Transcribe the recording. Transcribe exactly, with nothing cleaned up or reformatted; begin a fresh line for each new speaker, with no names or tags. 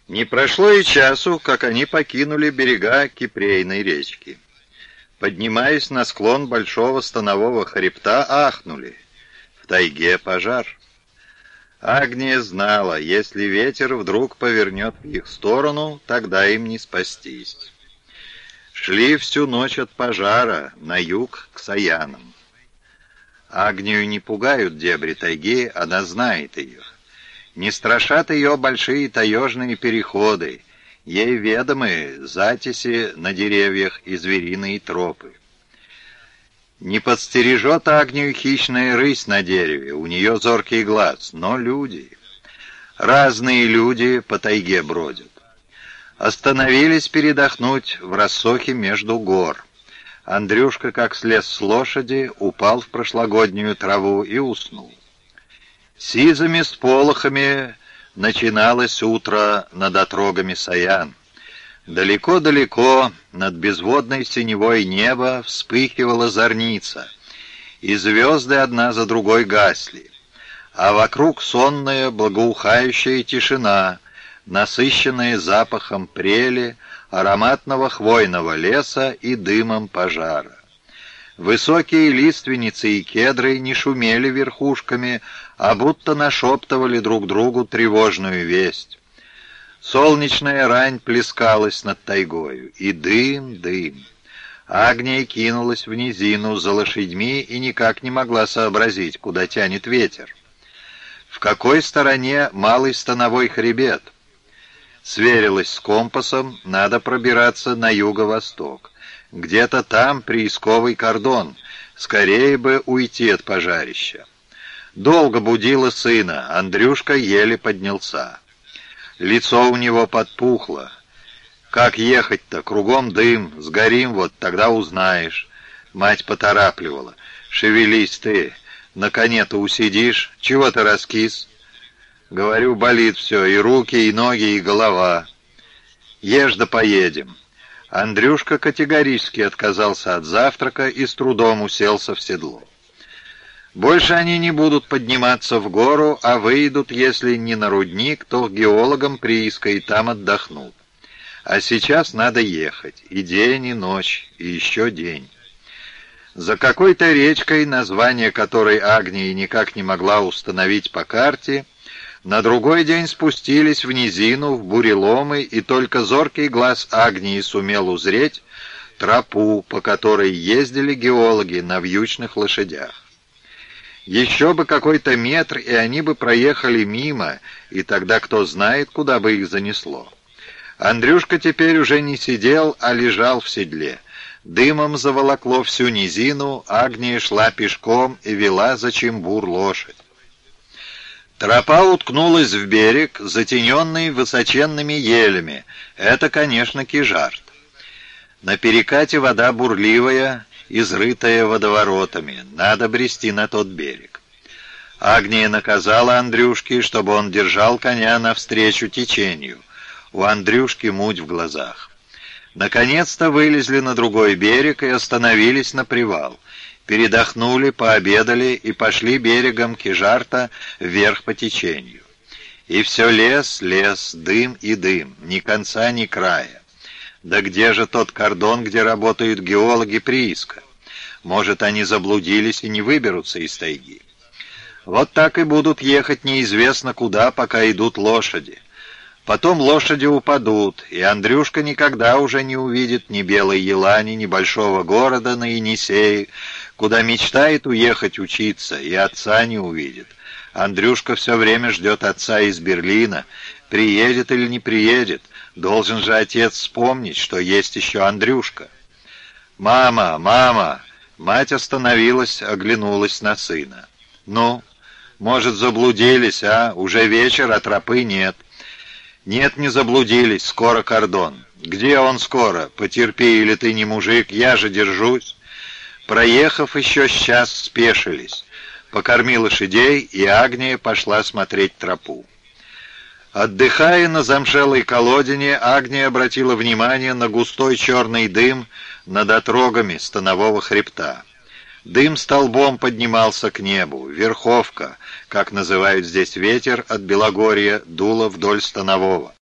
Не прошло и часу, как они покинули берега Кипрейной речки. Поднимаясь на склон большого станового хребта, ахнули. В тайге пожар. Агния знала, если ветер вдруг повернет в их сторону, тогда им не спастись. Шли всю ночь от пожара на юг к Саянам. Агнию не пугают дебри тайги, она знает ее. Не страшат ее большие таежные переходы, ей ведомы затеси на деревьях и звериные тропы. Не подстережет Агнию хищная рысь на дереве, у нее зоркий глаз, но люди... Разные люди по тайге бродят. Остановились передохнуть в рассохе между гор. Андрюшка, как слез с лошади, упал в прошлогоднюю траву и уснул. Сизыми сполохами начиналось утро над отрогами Саян. Далеко-далеко над безводной синевой неба вспыхивала зорница, и звезды одна за другой гасли, а вокруг сонная благоухающая тишина, насыщенная запахом прели, ароматного хвойного леса и дымом пожара. Высокие лиственницы и кедры не шумели верхушками, а будто нашептывали друг другу тревожную весть. Солнечная рань плескалась над тайгою, и дым, дым. Агния кинулась в низину за лошадьми и никак не могла сообразить, куда тянет ветер. В какой стороне малый становой хребет? Сверилась с компасом, надо пробираться на юго-восток. Где-то там приисковый кордон, скорее бы уйти от пожарища. Долго будила сына, Андрюшка еле поднялся. Лицо у него подпухло. Как ехать-то? Кругом дым, сгорим вот, тогда узнаешь. Мать поторапливала. Шевелись ты, на коне-то усидишь, чего ты раскис? Говорю, болит все, и руки, и ноги, и голова. Ешь да поедем. Андрюшка категорически отказался от завтрака и с трудом уселся в седло. Больше они не будут подниматься в гору, а выйдут, если не на рудник, то к геологам прииска и там отдохнут. А сейчас надо ехать, и день, и ночь, и еще день. За какой-то речкой, название которой Агния никак не могла установить по карте, на другой день спустились в низину, в буреломы, и только зоркий глаз Агнии сумел узреть тропу, по которой ездили геологи на вьючных лошадях. Еще бы какой-то метр, и они бы проехали мимо, и тогда кто знает, куда бы их занесло. Андрюшка теперь уже не сидел, а лежал в седле. Дымом заволокло всю низину, Агния шла пешком и вела за чембур лошадь. Тропа уткнулась в берег, затененный высоченными елями. Это, конечно, Кижарт. На перекате вода бурливая, изрытая водоворотами. Надо брести на тот берег. Агния наказала Андрюшке, чтобы он держал коня навстречу течению. У Андрюшки муть в глазах. Наконец-то вылезли на другой берег и остановились на привал. Передохнули, пообедали и пошли берегом Кижарта вверх по течению. И все лес, лес, дым и дым, ни конца, ни края. Да где же тот кордон, где работают геологи прииска? Может, они заблудились и не выберутся из тайги. Вот так и будут ехать неизвестно куда, пока идут лошади. Потом лошади упадут, и Андрюшка никогда уже не увидит ни Белой Елани, ни большого города на Енисее, куда мечтает уехать учиться, и отца не увидит. Андрюшка все время ждет отца из Берлина. Приедет или не приедет, должен же отец вспомнить, что есть еще Андрюшка. «Мама, мама!» Мать остановилась, оглянулась на сына. «Ну, может, заблудились, а? Уже вечер, а тропы нет». «Нет, не заблудились, скоро кордон». «Где он скоро? Потерпи, или ты не мужик, я же держусь». Проехав еще час, спешились. Покорми лошадей, и Агния пошла смотреть тропу. Отдыхая на замшелой колодине, Агния обратила внимание на густой черный дым над отрогами станового хребта. Дым столбом поднимался к небу. Верховка, как называют здесь ветер, от Белогорья дула вдоль станового.